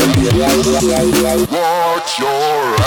Watch your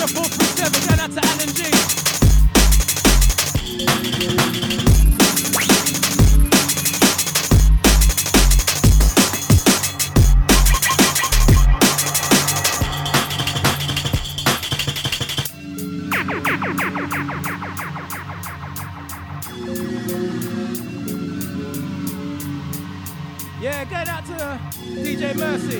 0437, going out to Alan G. Yeah, going out to DJ Mercy.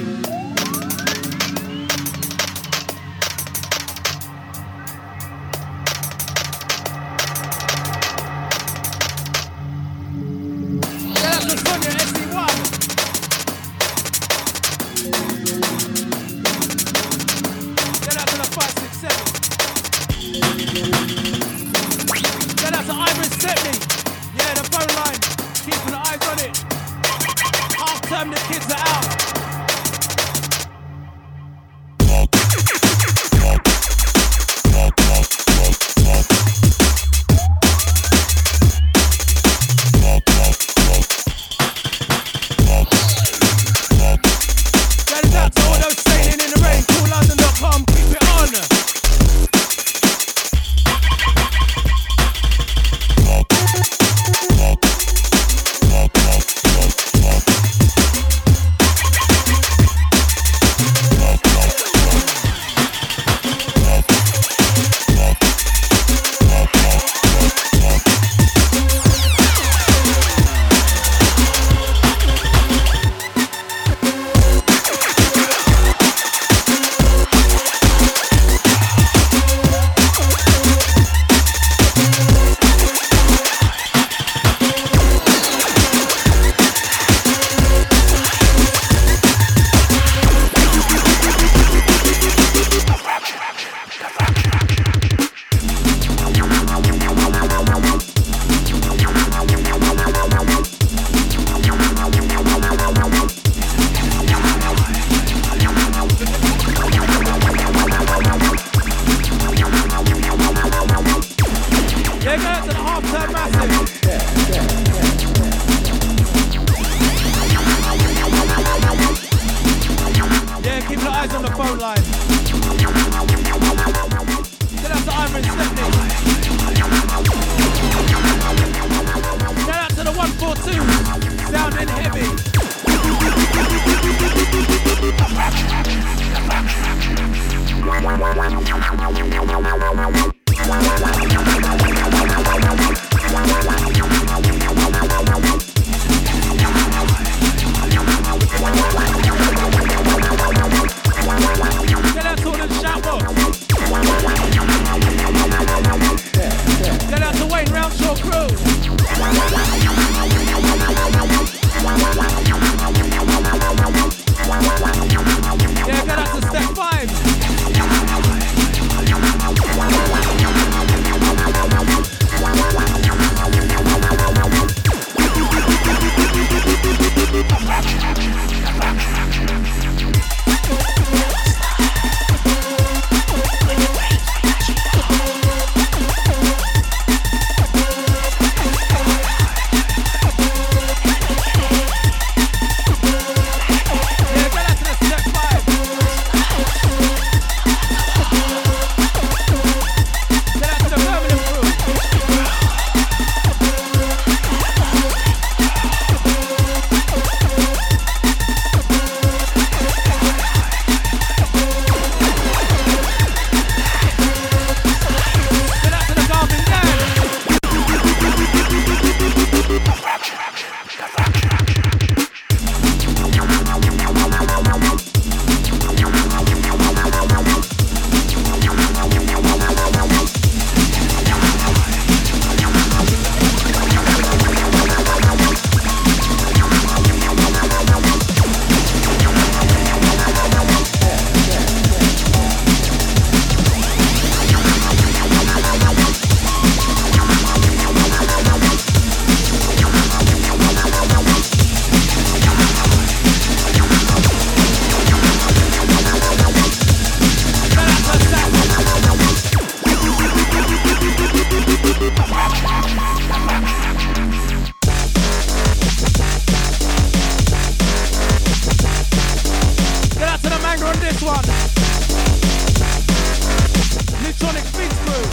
Sonic Sphinx crew.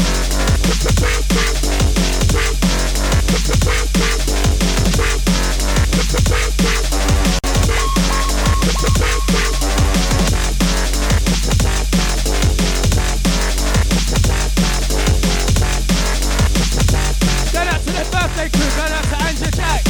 Going out to their birthday crew, going out to Andrew Jack.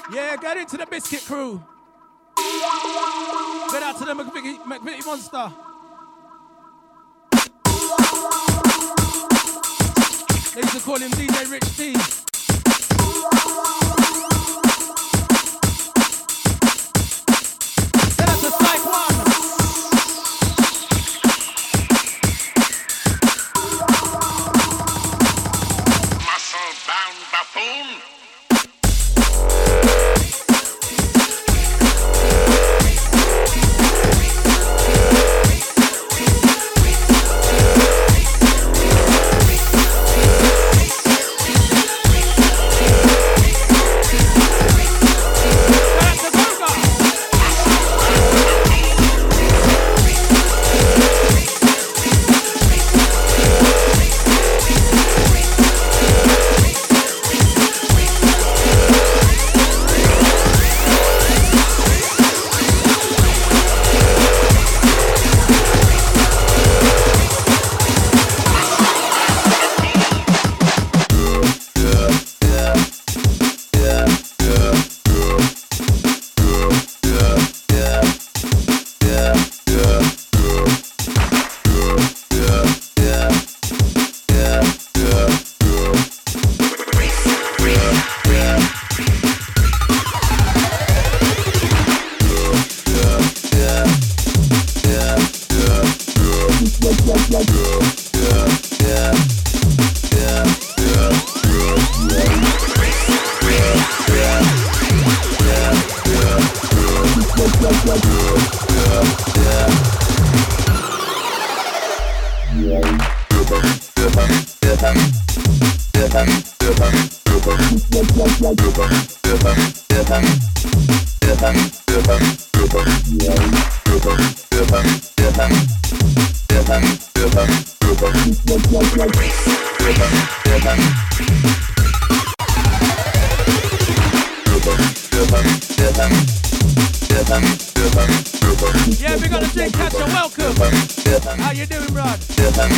Yeah, get into the Biscuit crew. Get out to the McVitie Monster. They used to call him DJ Rich T. Get out to Psych One. Muscle-bound buffoon. Yeah, we got a Jake Catcher, welcome. How you doing, Rod? Get out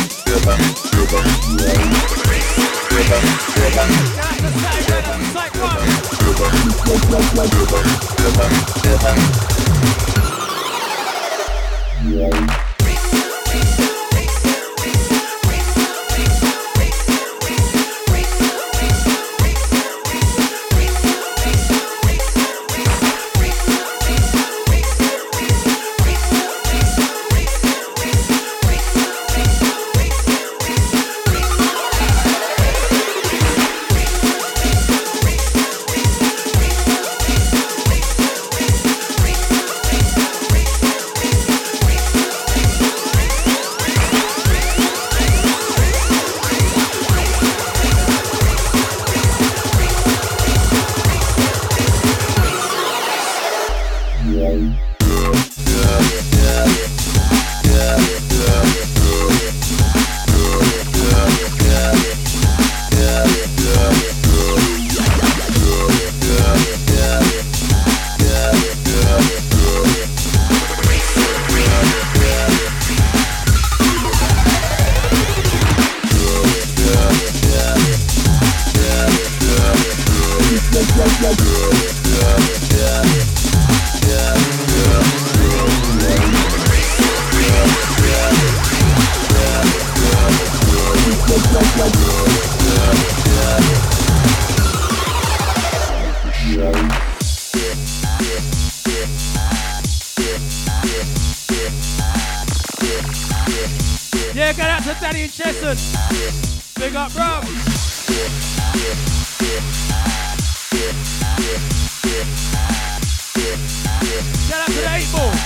to Saturday, get out to Psych One. Yeah, get out to Danny and Chesson. Big up, bro. Get out to the 8 Ball.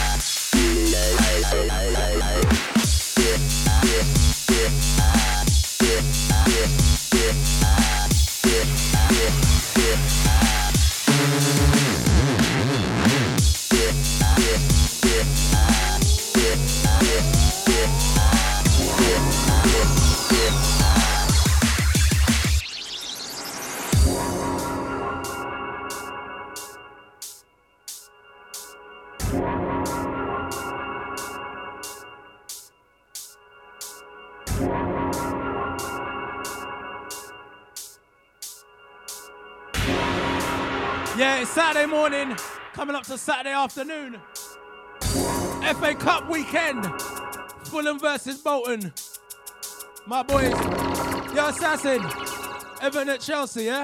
Yeah, it's Saturday morning, coming up to Saturday afternoon. FA Cup weekend. Fulham versus Bolton. My boys, yo Assassin, Everton at Chelsea, yeah?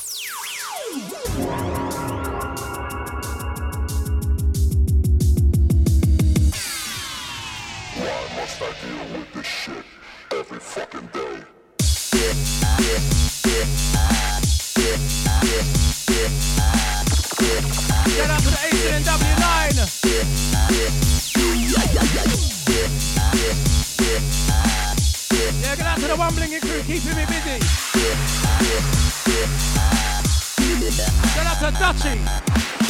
Why must I deal with this shit every fucking day? Get out to the ACNW9. Yeah, get out to the Wumbling crew, keeping me busy. Get out to Dutchie.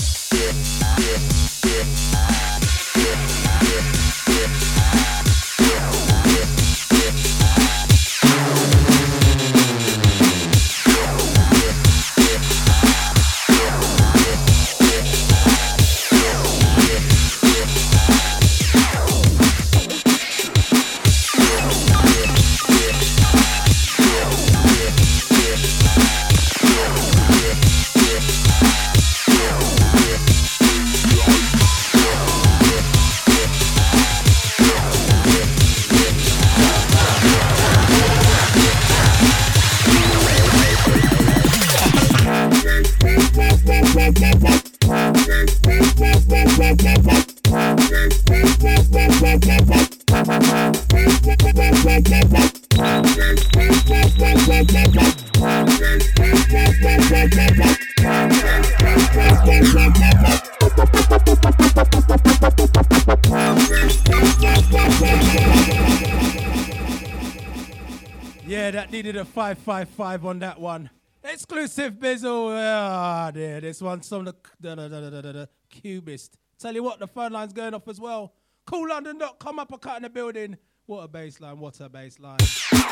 Yeah, that needed a 555 on that one. Exclusive Bizzle. Ah, dear. This one's from the Cubist. Tell you what, the phone line's going off as well. CoolLondon.com, uppercut in the building. What a baseline, what a baseline.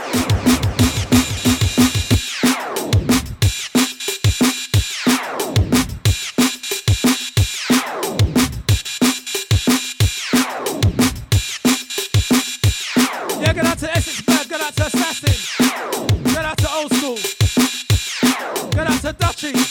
Yeah, get out to Essex Bird, get out to Assassin, get out to Old School, get out to Dutchie.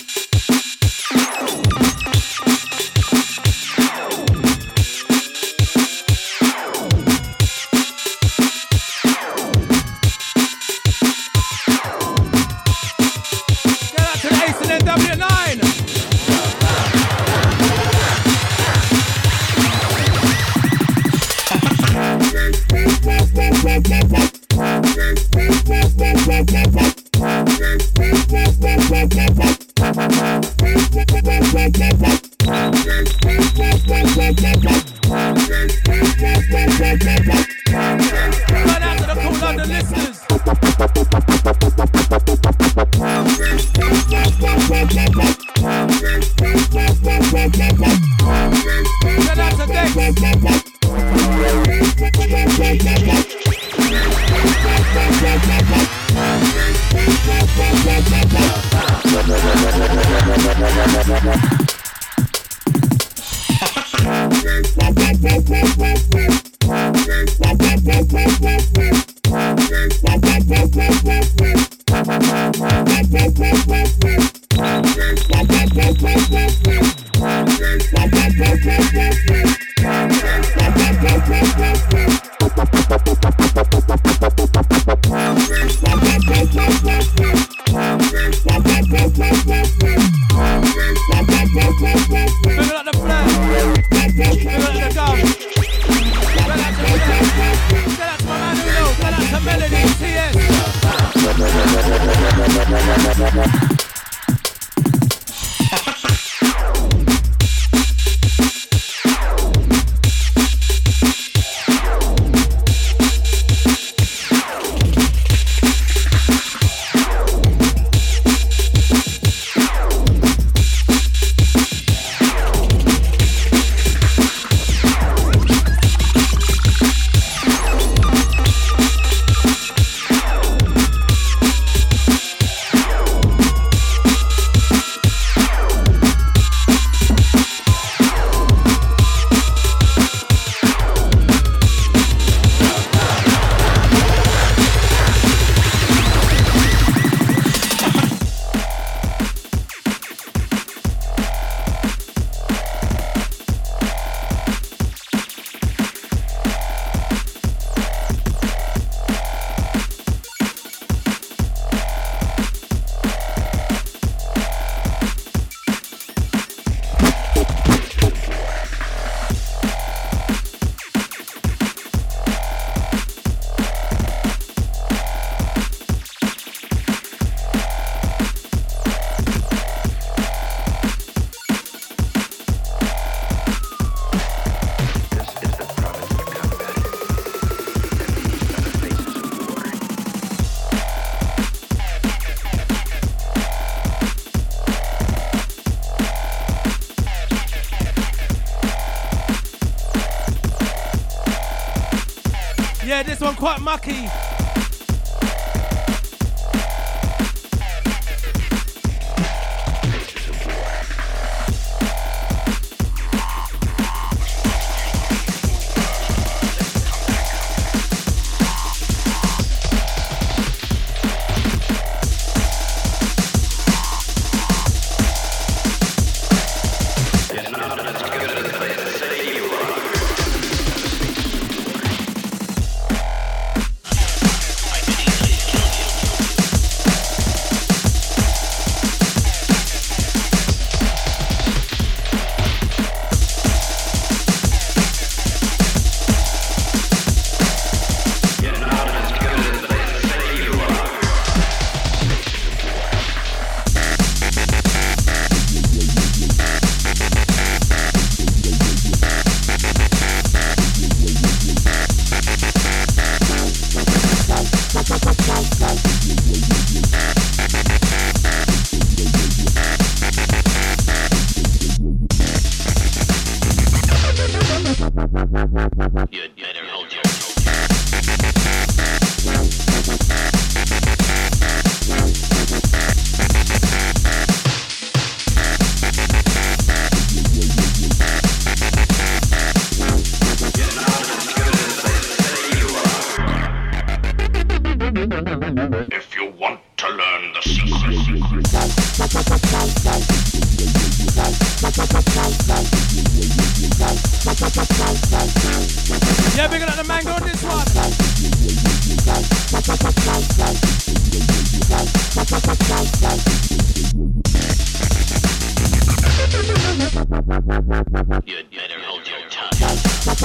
Yeah, this one quite mucky. If you want to learn the secret. Yeah, big up the mango on this one. You'd better hold your tongue.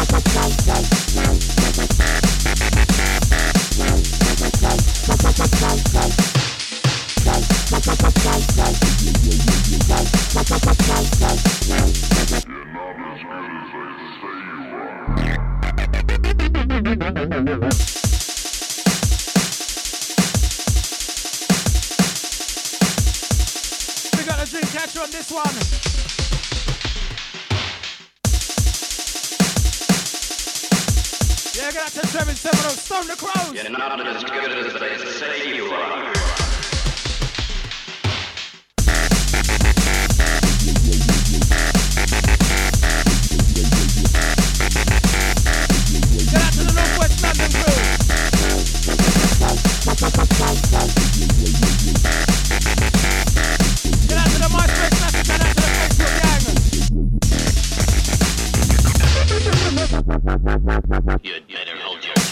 We got a dream catcher on this one. Yeah, get out to Trevin Seminole, Stone the Crows. You're not as good as they say you are. Get out to the Northwest London crew. Get out to the MySpace Classic, get out to the Facebook gang. You'd better hold your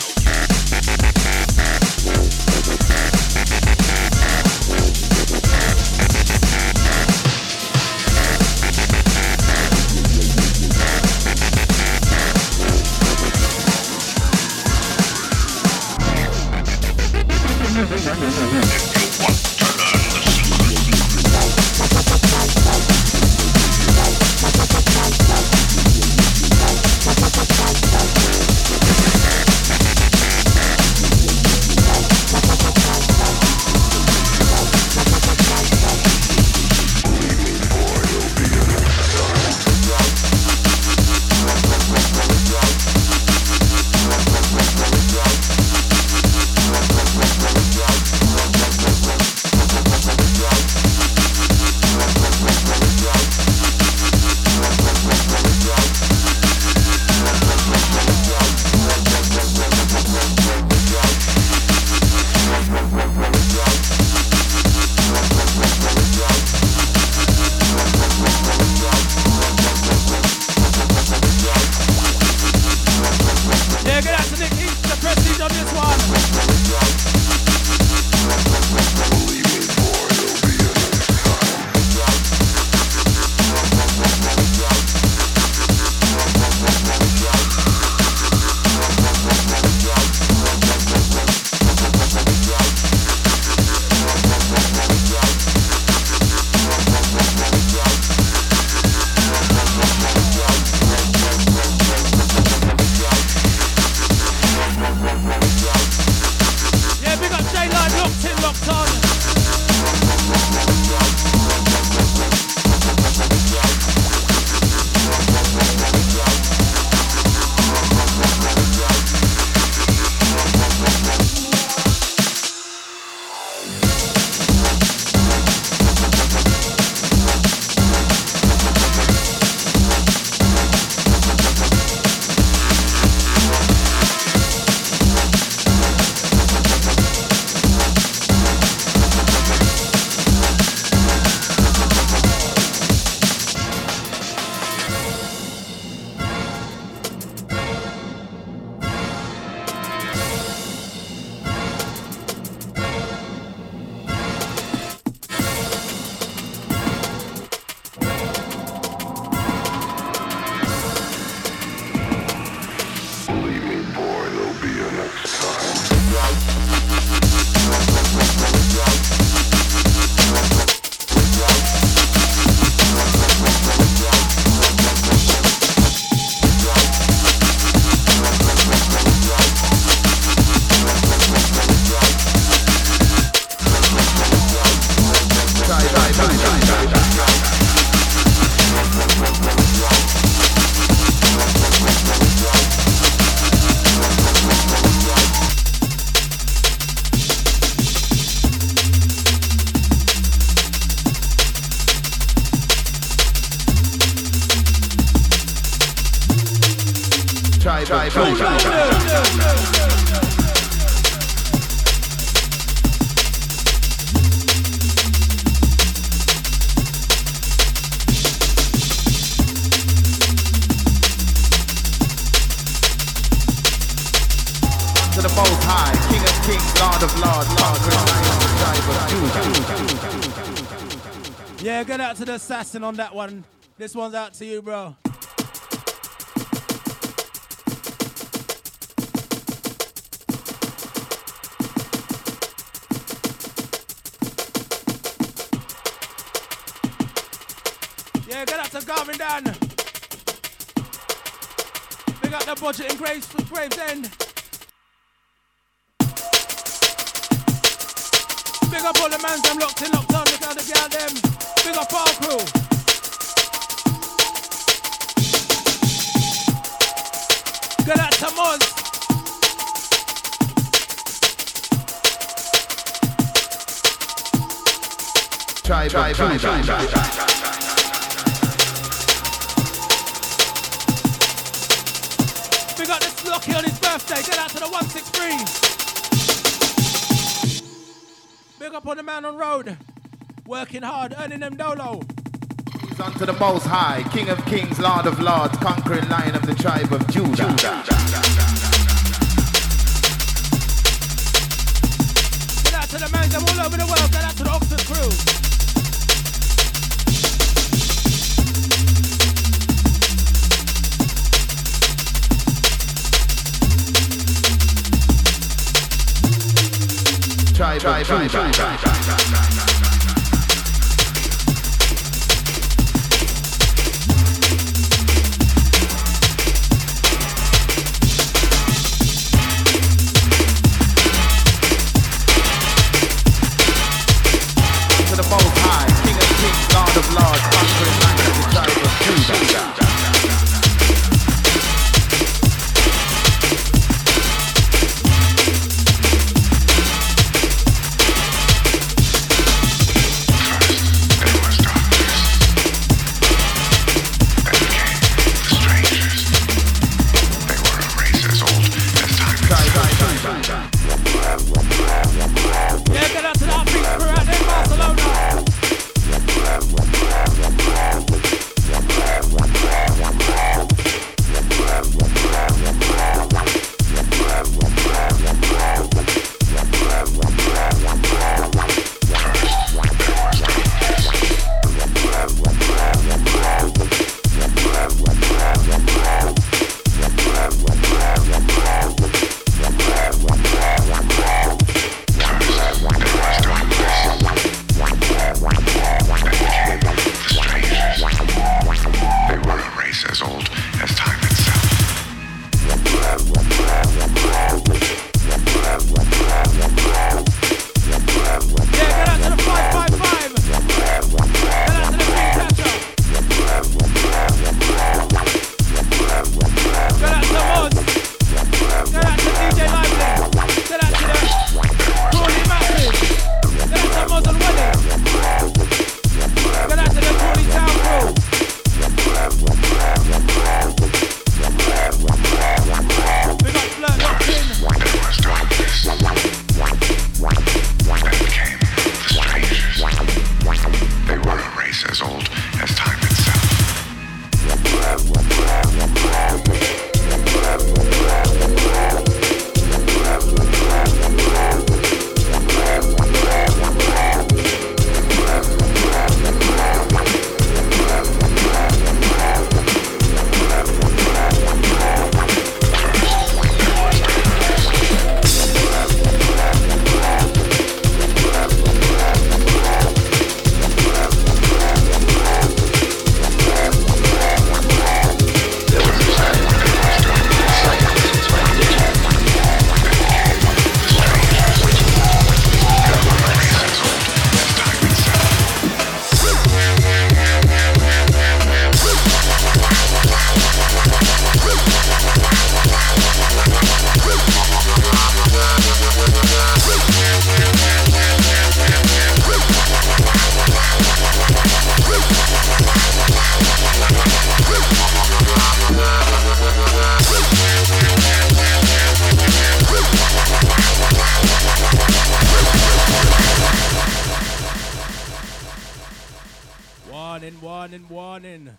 To the Most High, King of Kings, Lord of Lords, Yeah, get out to the assassin on that one. This one's out to you, bro. Yeah, get out to Garvin Dan. Big up the budget in Gravesend. Big up all the mans, them locked in, locked on, look how the gal them. Big up our crew. Good at to Moz. Try. Big up this Lucky on his birthday, get out to the 163. Big up on the man on road, working hard, earning them dolo. He's unto the Most High, King of Kings, Lord of Lords, conquering Lion of the tribe of Judah. Get out to the man, them all over the world, get out to the Oxford crew. Try. To the Most High, King of Kings, Lord of Lords, conquering Lion of the tribe of Judah. Yeah, get out to the Upbeat crew out there in Barcelona. warning.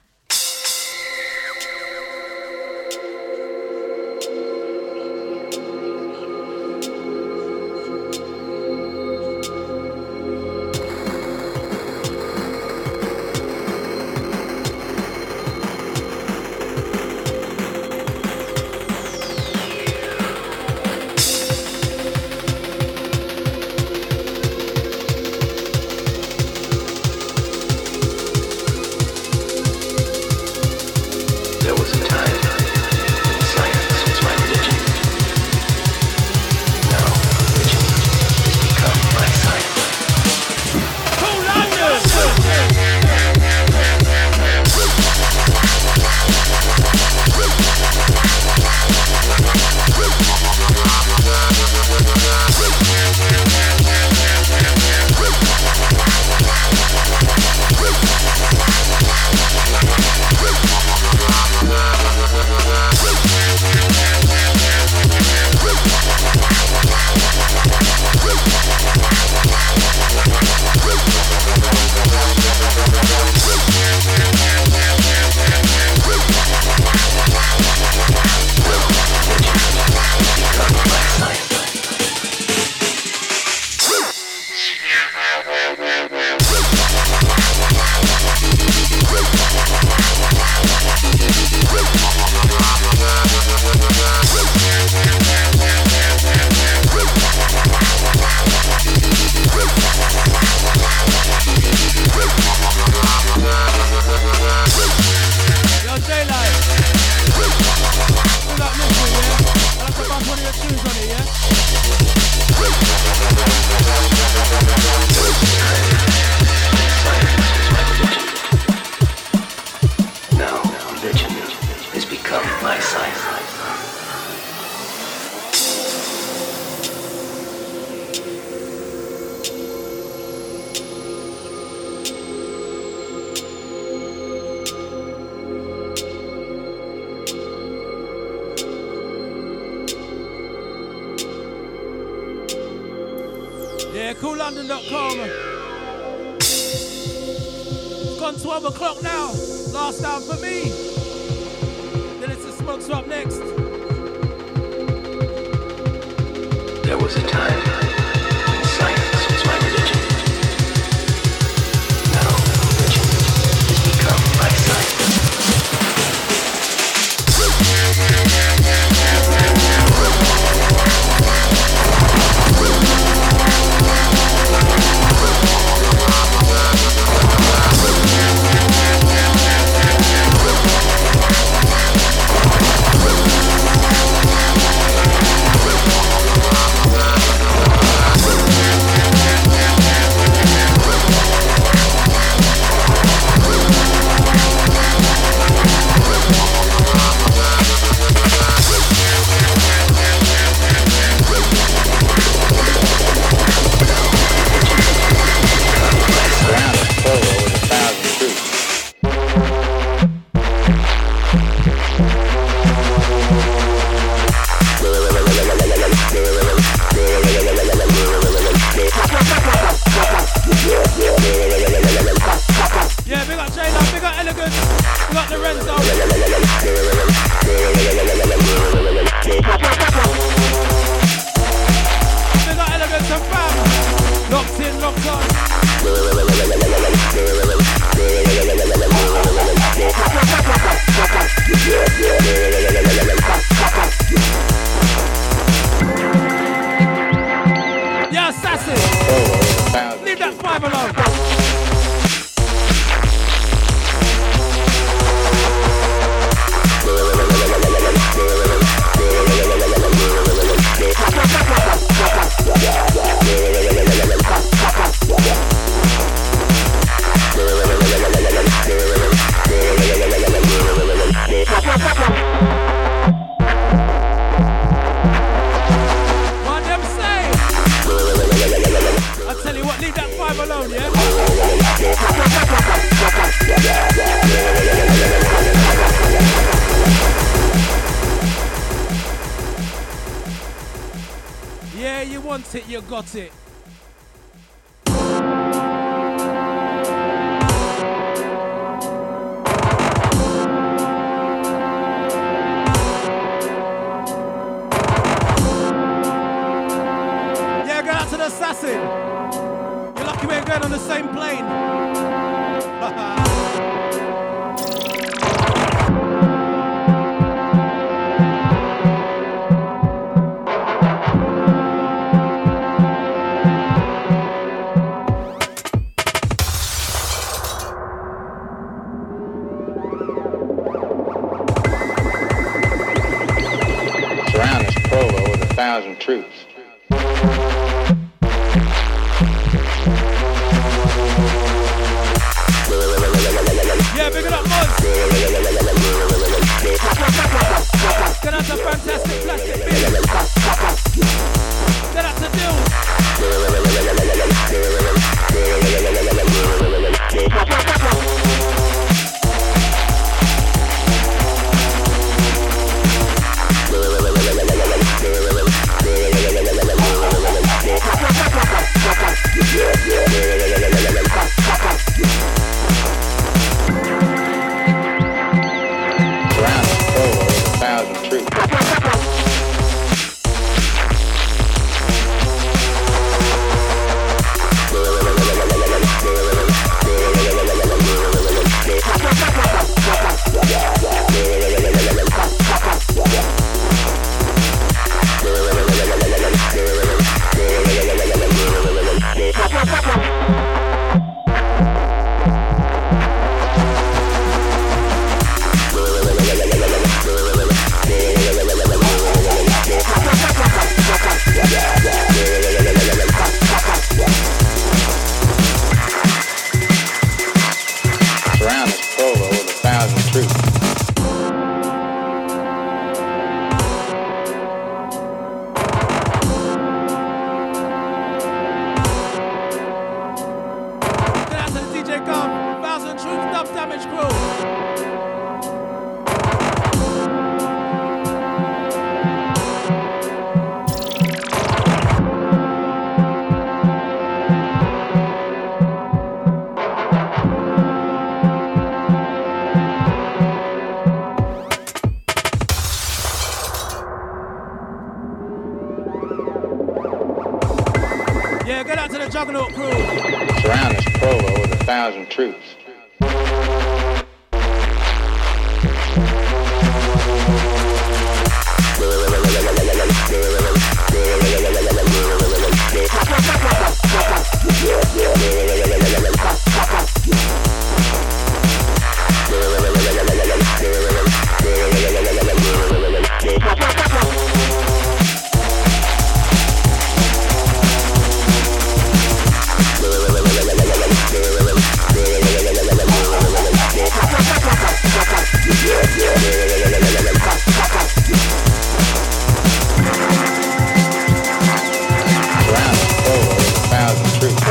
Yeah, coollondon.com. It's gone 12 o'clock now. Last hour for me. Then it's the Smoke Swap next. There was a time when science was my religion. Now religion has become my science. Yeah, big up Jayla, big up Elegance, big up Lorenzo. Big up Elegance and fam. Locked in, locked on. Yeah, assassin. Leave that 5 alone. What them say? I tell you what, leave that 5 alone, yeah? Yeah, you want it, you got it. missing. You're lucky we ain't going on the same plane. Surround this polo with 1,000 troops. Yeah, big it up, Moz. Get out the fantastic plastic beat. Get out the deal. Surround this polo with 1,000 troops. Surround this polo with 1,000 troops. Get out to the DJ Gum. 1,000 troops, dub damage crew. Yeah, get out to the Juggernaut crew. Surround this polo with 1,000 troops. Surround this polo with 1,000 troops.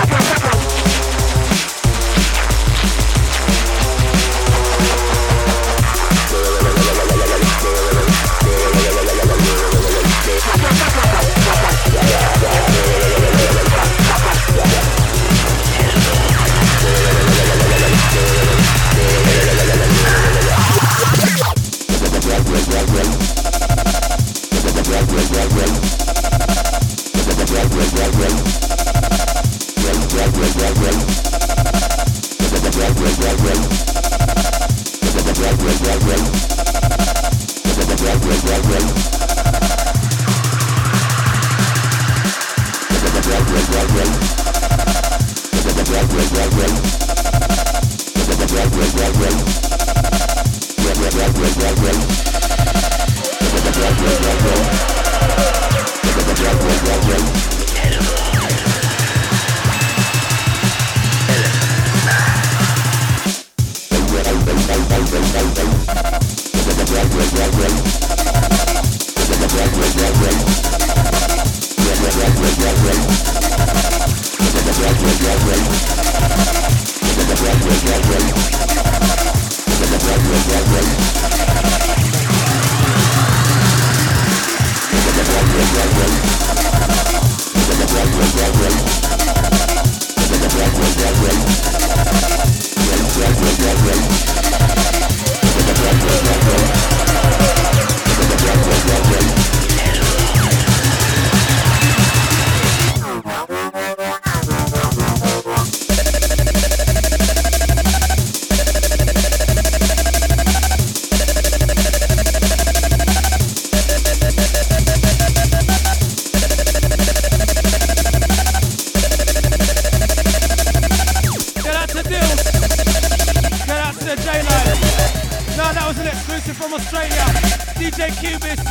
exclusive from Australia. DJ Cubist.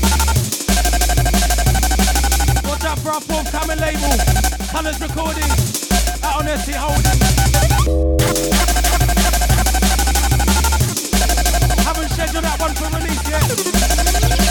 Watch out for our forthcoming label. Colours Recording. Out on ST Holding. Haven't scheduled that one for release yet.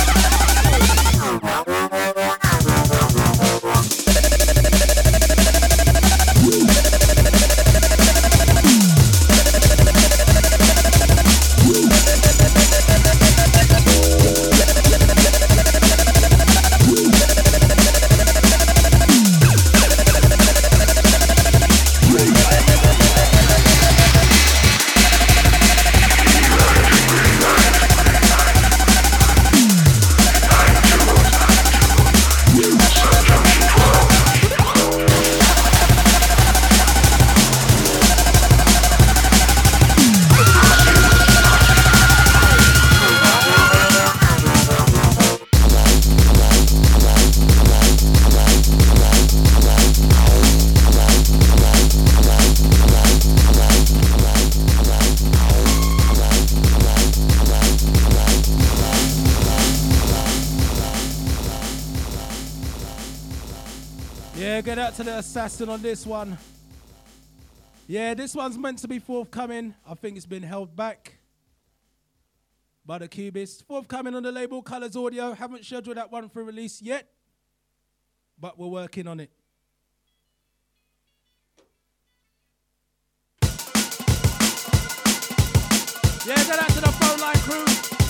Get out to the assassin on this one. Yeah, this one's meant to be forthcoming. I think it's been held back by the Cubist. Forthcoming on the label Colours Audio. Haven't scheduled that one for release yet, but we're working on it. Yeah, get out to the phone line crew.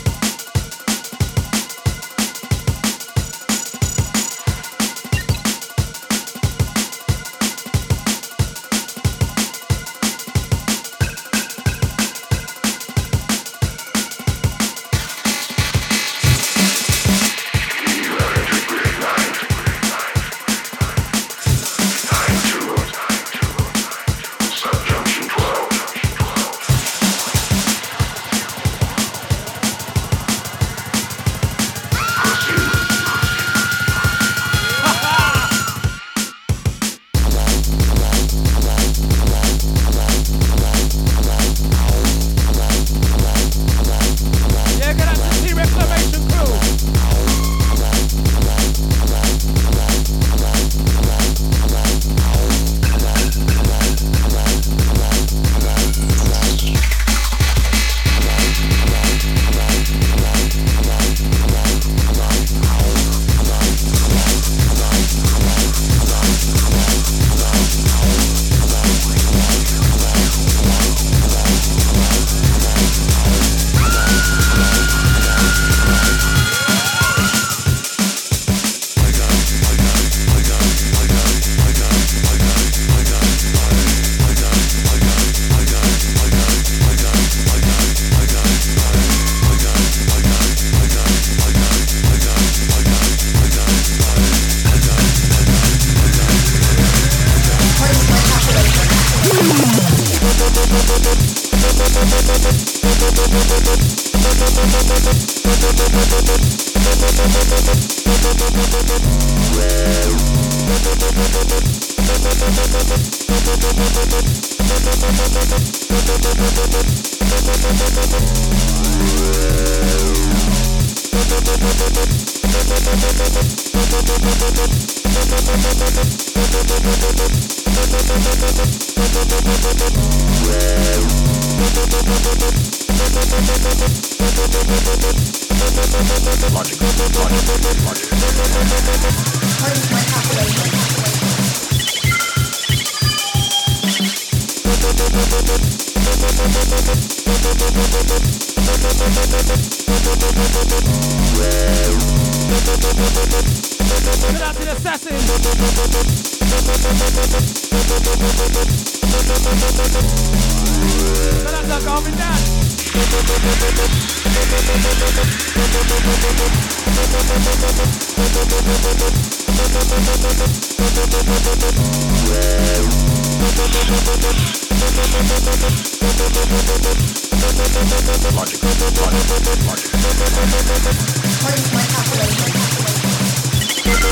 Get out to the assassin. Get out to Garvin Dan.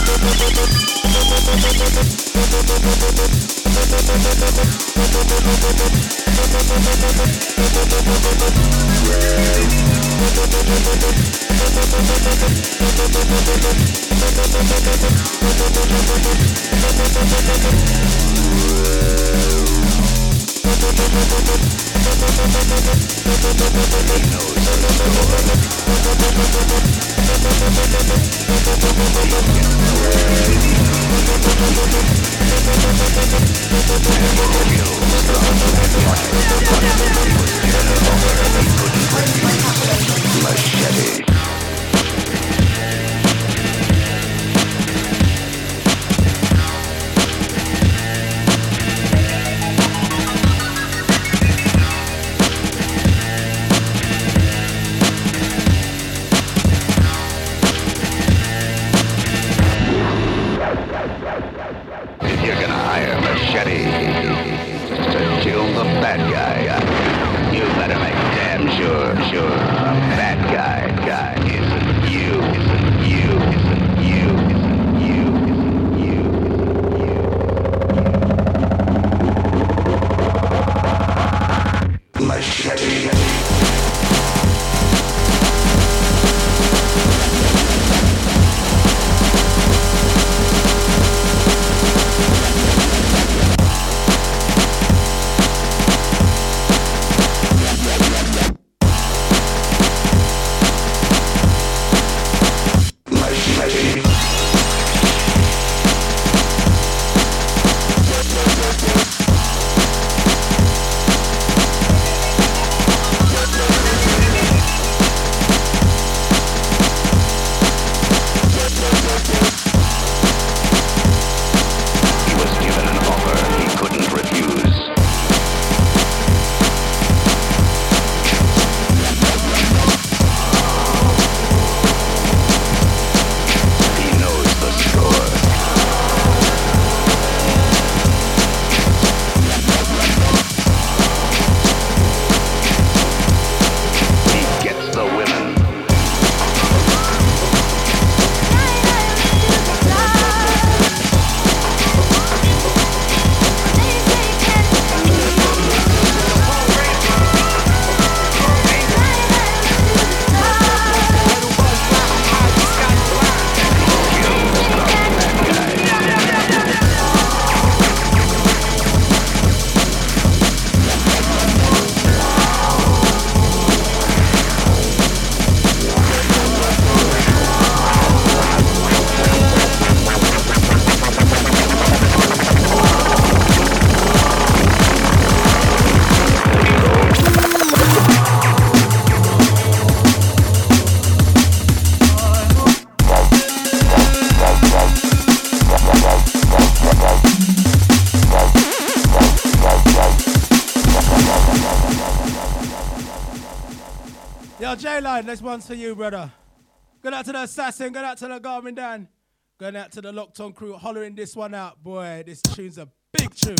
J-Line, this one's for you, brother. Going out to the Assassin, going out to the Garmin Dan, going out to the Locked On crew, hollering this one out. Boy, this tune's a big tune.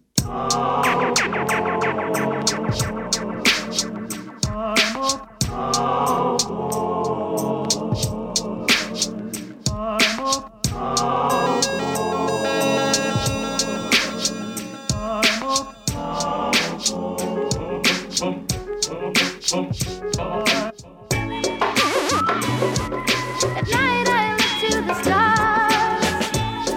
At night I look to the stars.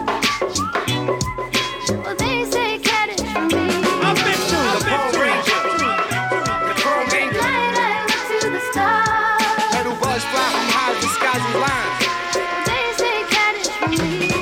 Well, they say cat is for me. I'm Big Two, the Chrome Ranger. The Chrome Ranger. At night I look to the stars. Metal buzz fly from high to skies and lines. Well, they say cat is for me.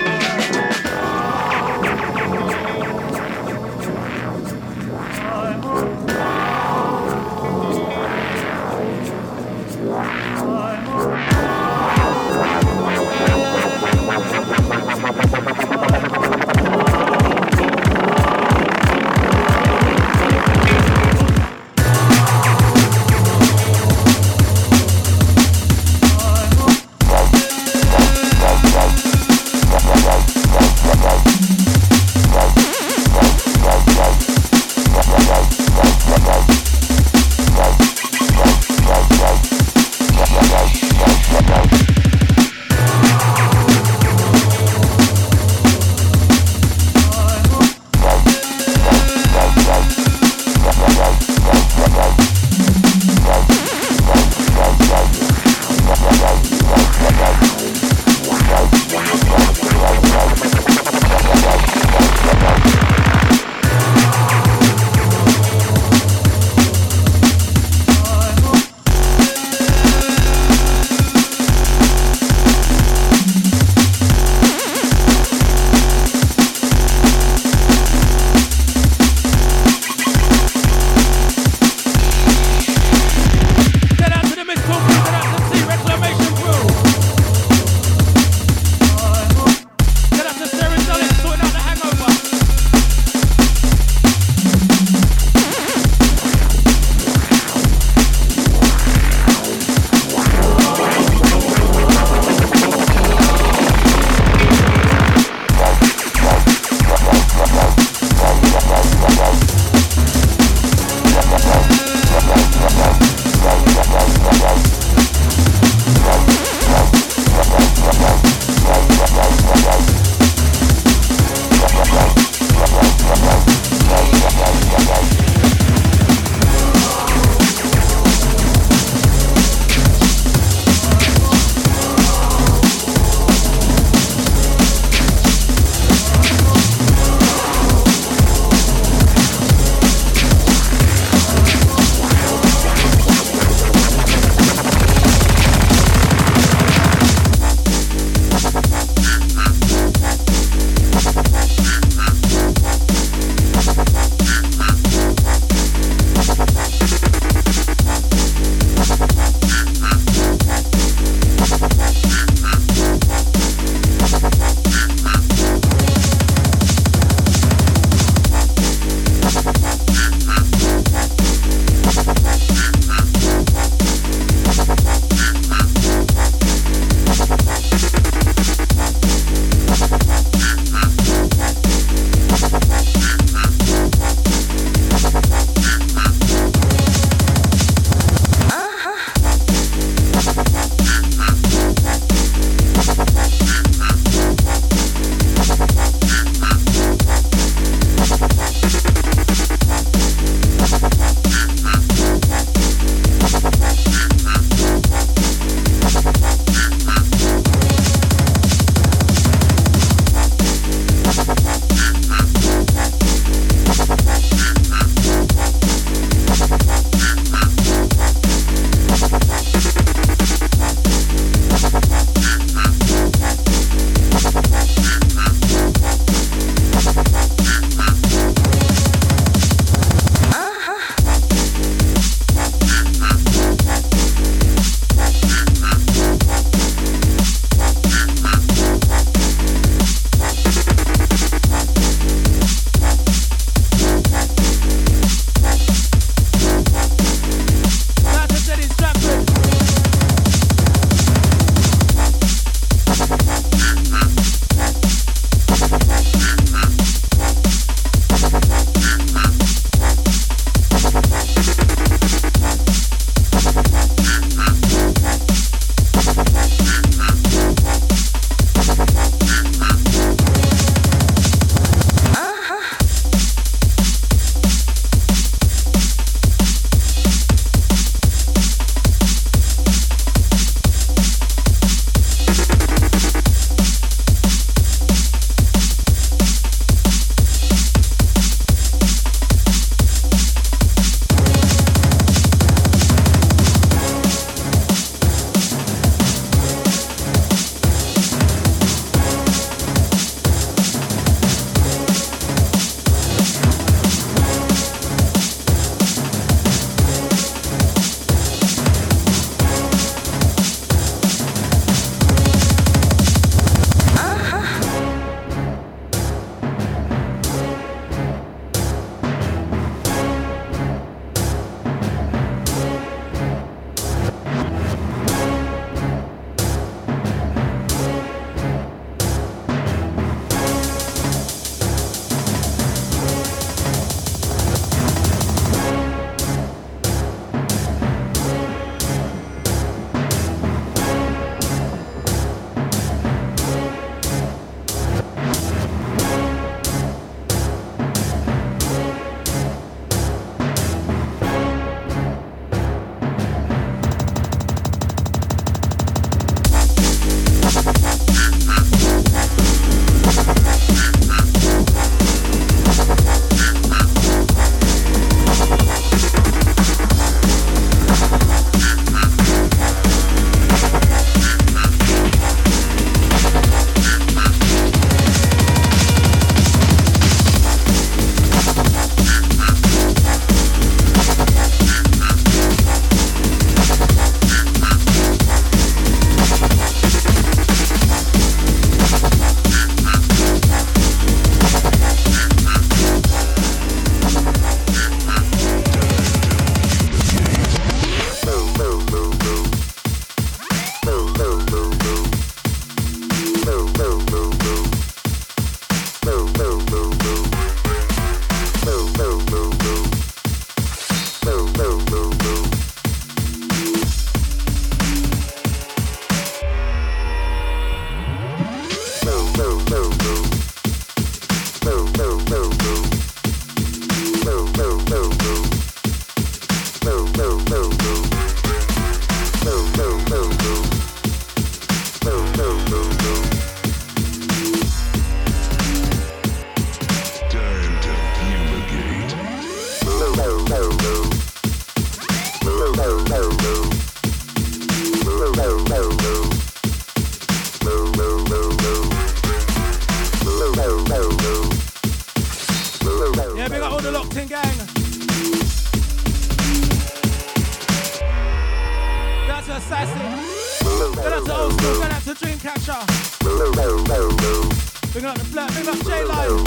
Sassy. Going out to Old School, going out to Dreamcatcher. Bring up the flirt, bring up J-Line.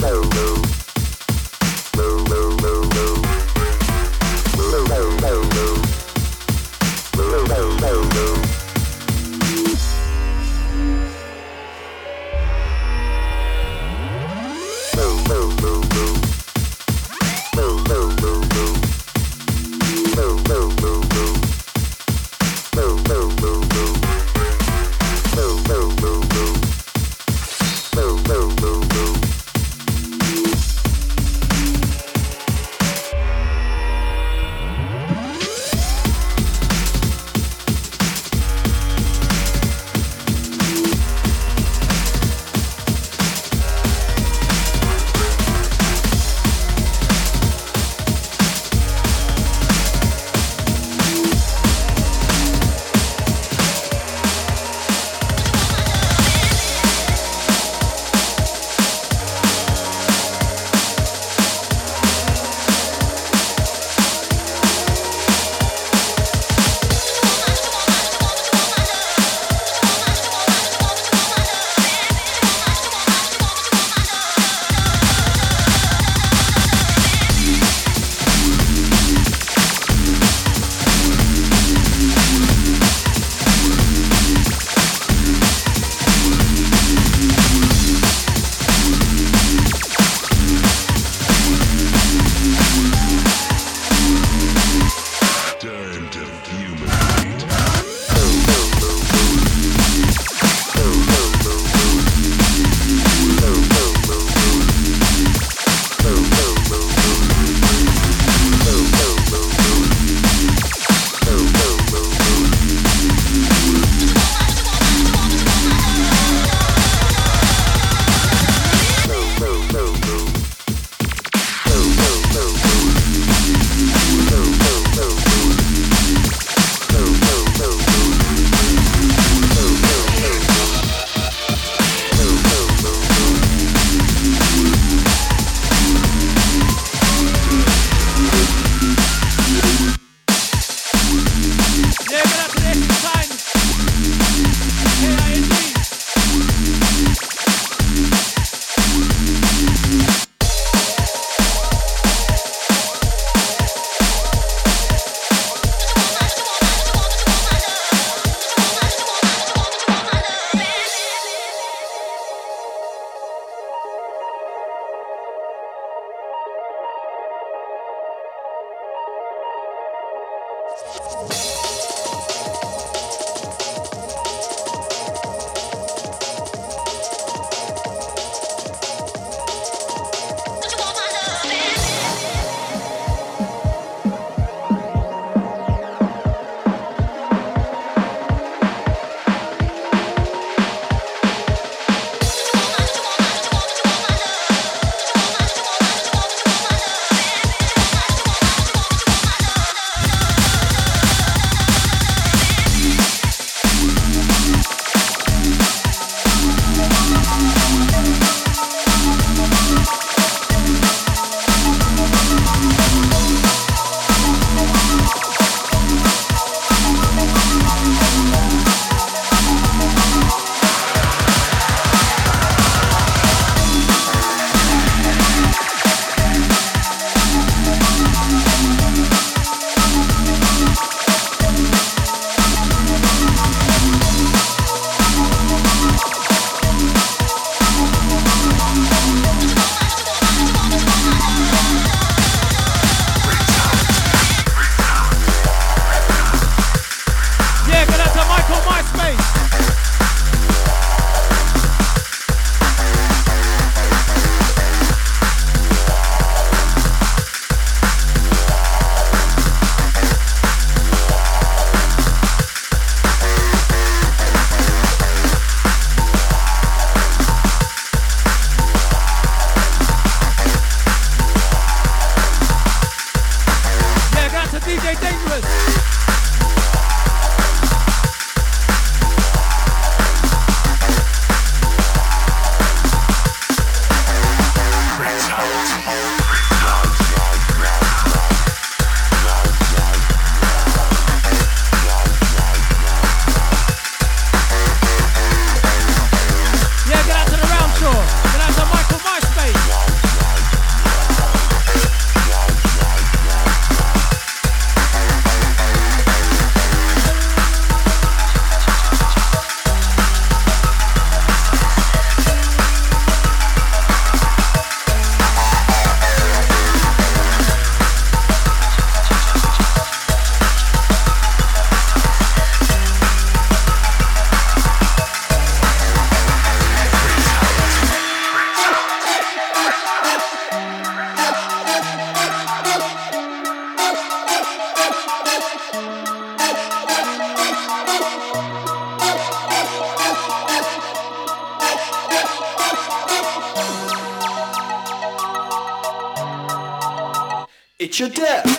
It's your death.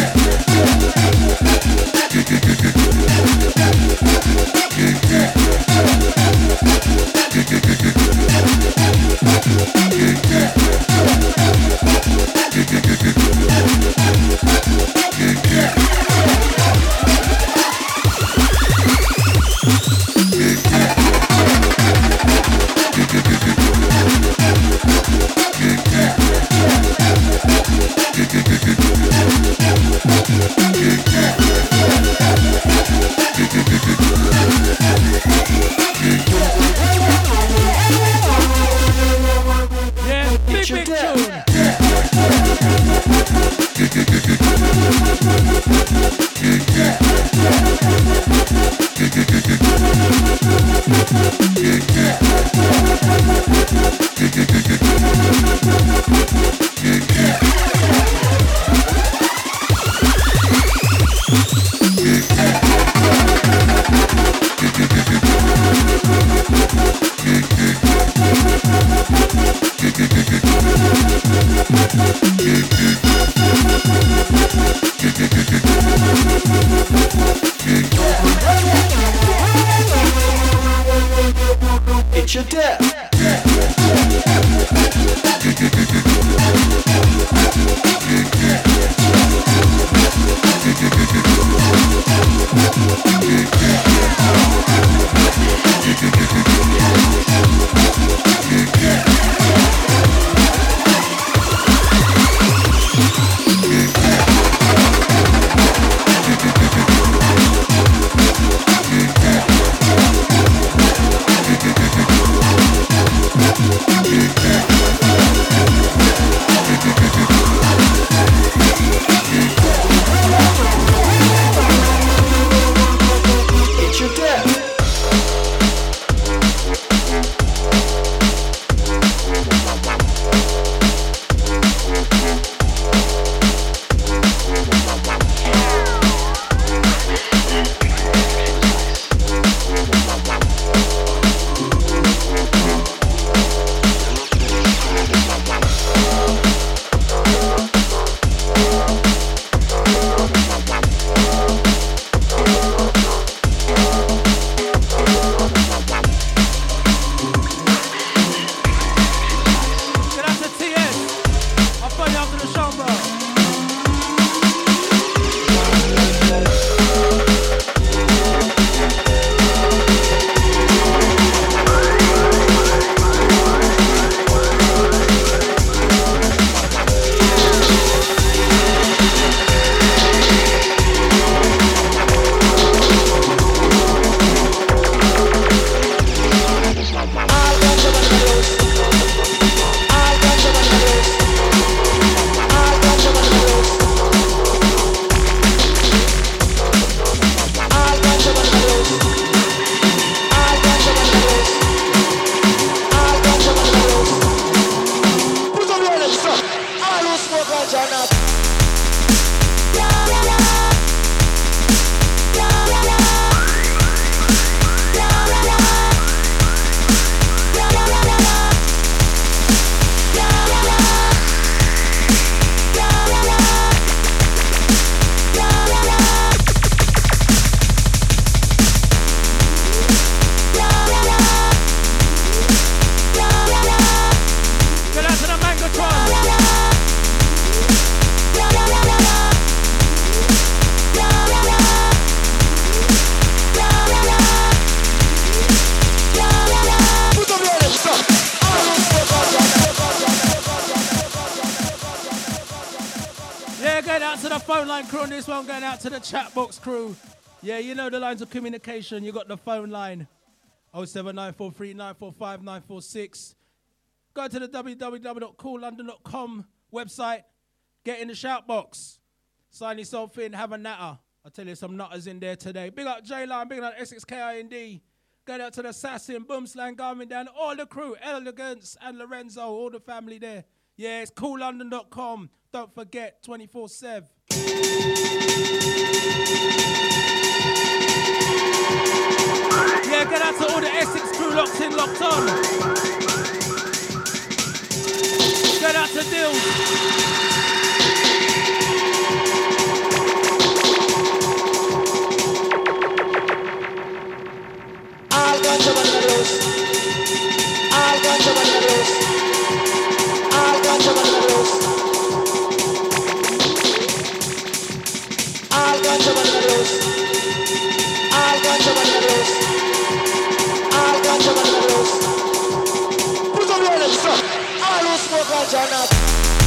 Yeah, big tune. It's your death. It's your death. Get out to TS. I'll find you after the show, bro. Get out to the Mangatron. Yeah, going out to the phone line crew on this one, going out to the chat box crew. Yeah, you know the lines of communication. You got the phone line 07943945946. Go to the www.coollondon.com website. Get in the shout box. Sign yourself in. Have a natter. I'll tell you some nutters in there today. Big up J-Line. Big up SXKIND. Going out to the Assassin, Boomslang, Garmin down. All the crew. Elegance and Lorenzo. All the family there. Yeah, it's coollondon.com. Don't forget 24/7. Yeah, get out to all the Essex crew locked in, locked on. Get out to Dills. ganja man get loose. All ganja man get loose. All ganja man get loose. All ganja man get loose. All ganja man get loose. All ganja man get loose. Put up your lips, sir. All who smoke ganja or not.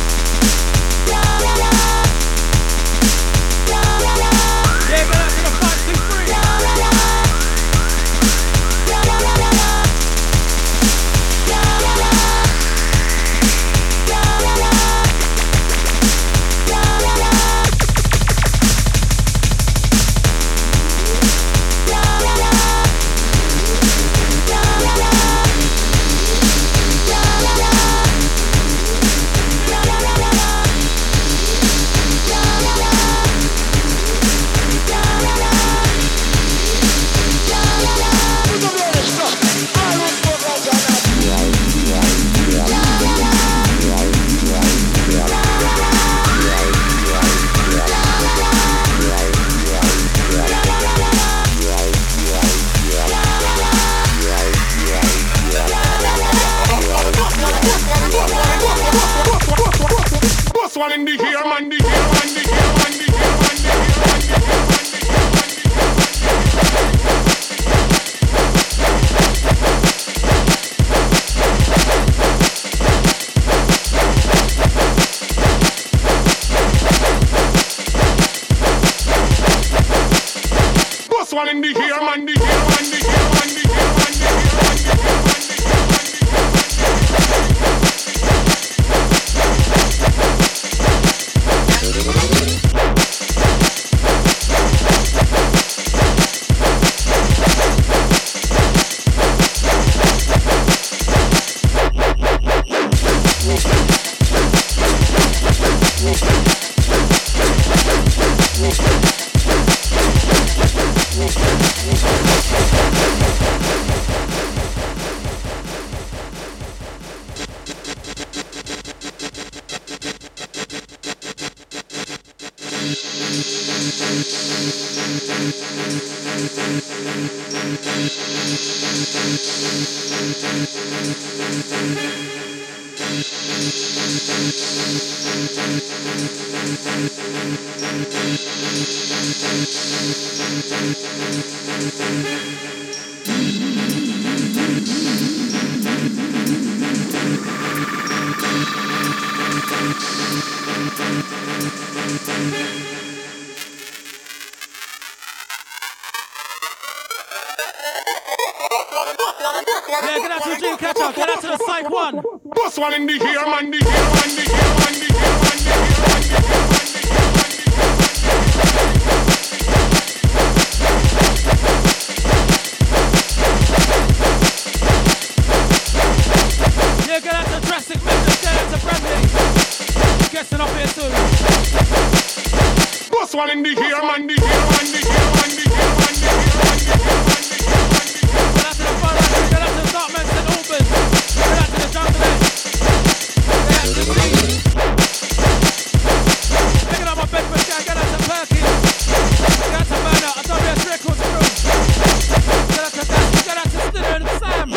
Yeah, go out to the 523. One in the here, man, the here, man, the here, man, the here, man, the here, man, the here. Boss one in the here, man, the here, man, the here, man, the here, man, the here, man, the here, man, the here, man, the here, man, the here. Yeah, get out to the G catch up, get out to the Psych 1. Boss one in the here, man, the here, man, the here, man, the here, man, the here, man, the here, man, the here, man, the here. Yeah, get out to Jurassic Members, get out to Bradley. Guessing up here too. Boss one in the here, man, the here, man, the here, man, the here, man, the here, man, the here, man, the here, man, the here. Get out to the front line, get out to the Dartmouth St Albans. Get out to the Junglehead. Get out to the Leeds. Picking up my Bedford gang, get out to Perkins. Get out to Murder, a WS Records crew. Get out to Dasty, get out to Stinner and Sam.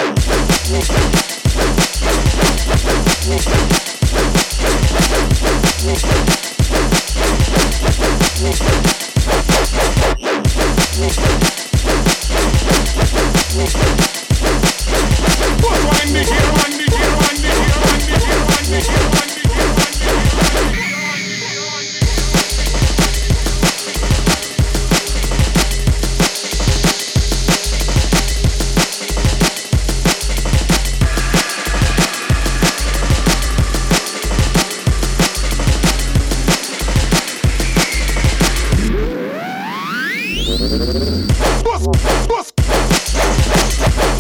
Boss.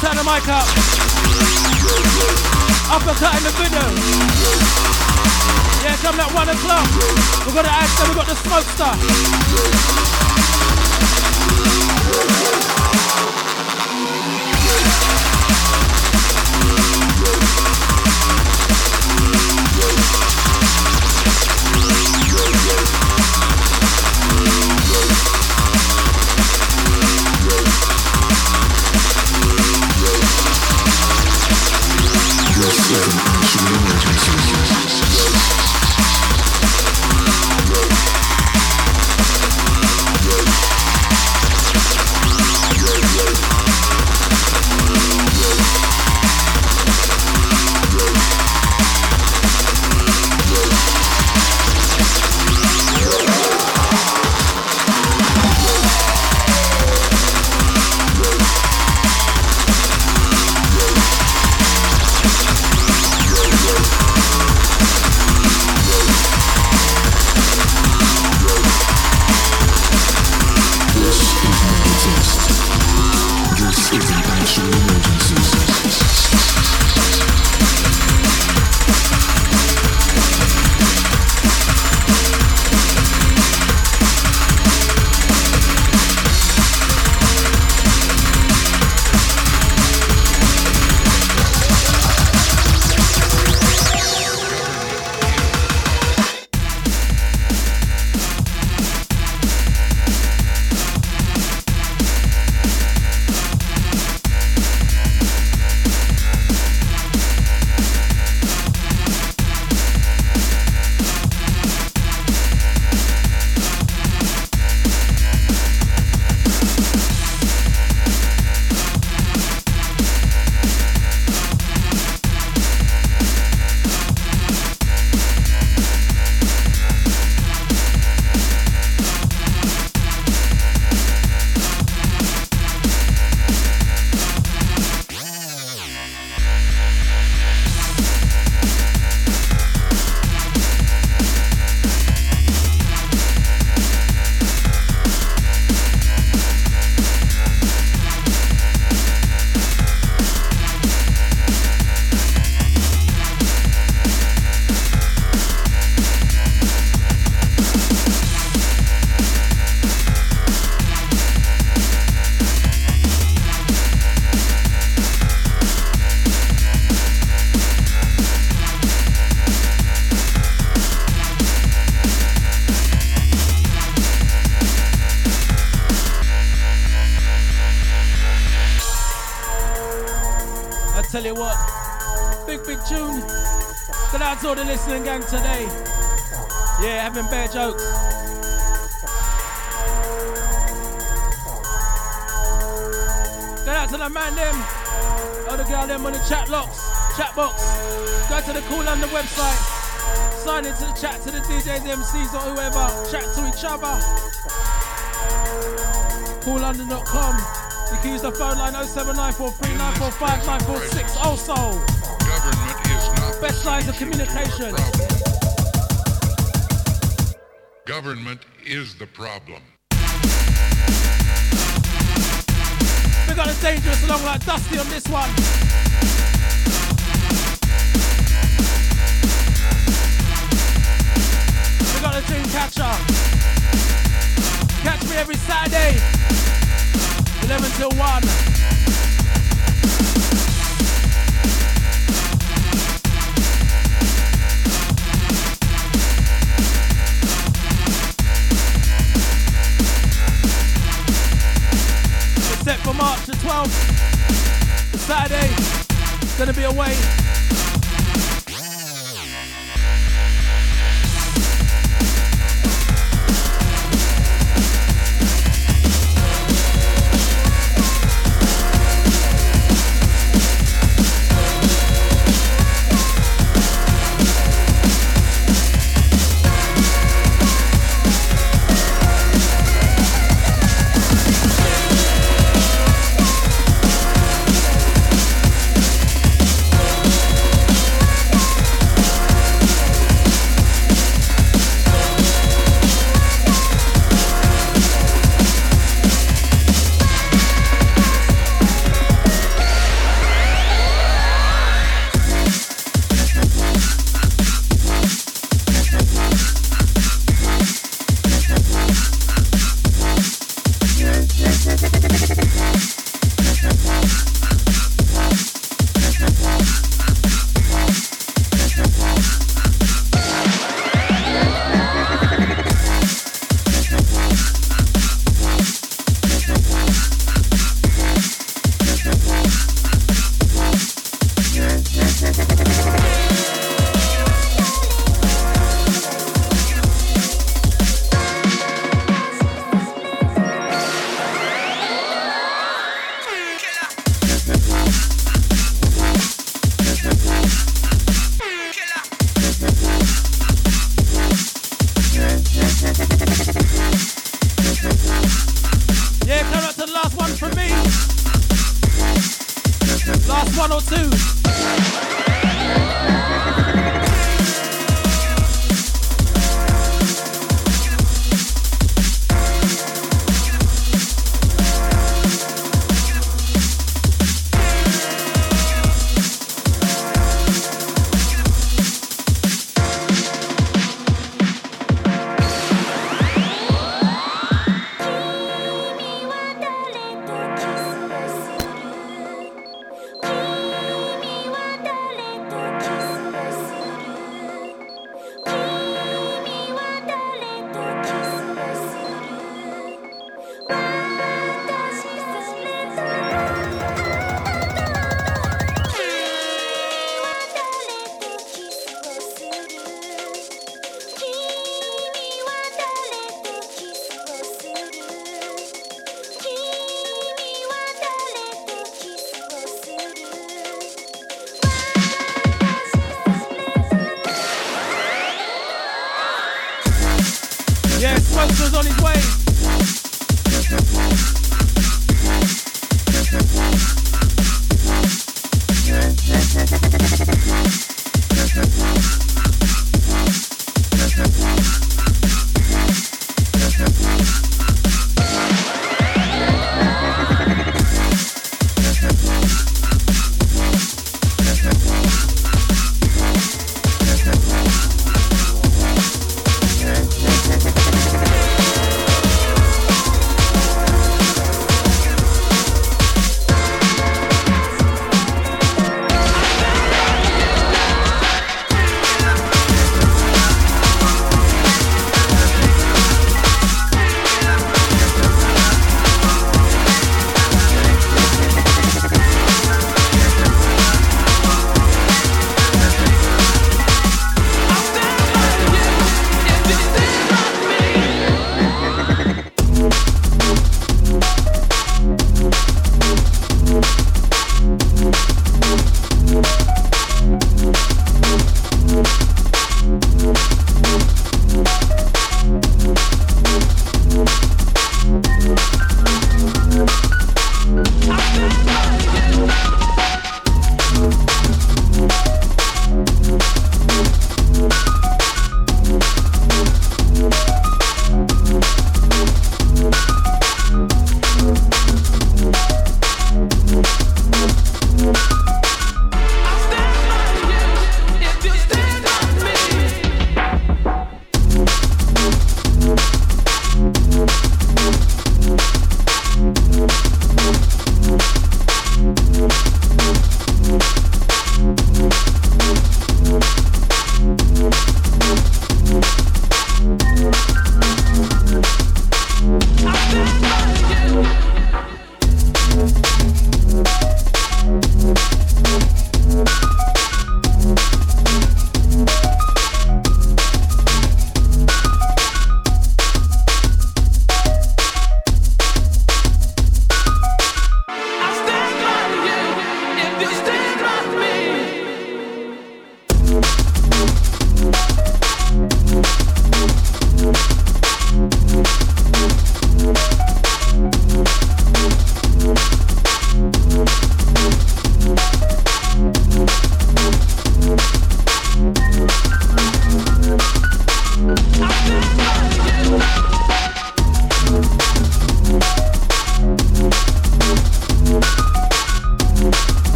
turn the mic up. Uppercut in the video. Yeah, come at 1 o'clock. We've got the Aston, we've got the Smoke Star. Tell you what, big tune. Good out to all the listening gang today. Yeah, having bare jokes. Good out to the man them, all the girl them on the chat box. Go to the Cool London website. Sign into the chat to the DJs, MCs or whoever. Chat to each other. CoolLondon.com. You can use the phone line 07943945946. Also, government is not best lines of communication. Government is the problem. We got a dangerous along like Dusty on this one. We got a dream catcher. Catch me every Saturday. 11 till 1. It's set for March the 12th. The Saturday. It's gonna be away. Next one or two. Yeah, Smoker's on his way.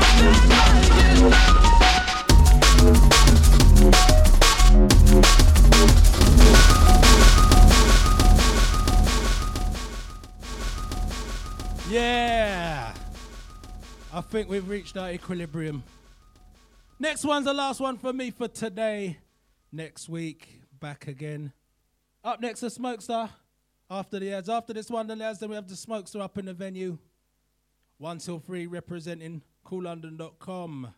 Yeah, I think we've reached our equilibrium. Next one's the last one for me for today. Next week, back again. Up next, the Smokestar. After the ads, after this one, the lads, then we have the Smokestar up in the venue. 1 till 3 representing coollondon.com.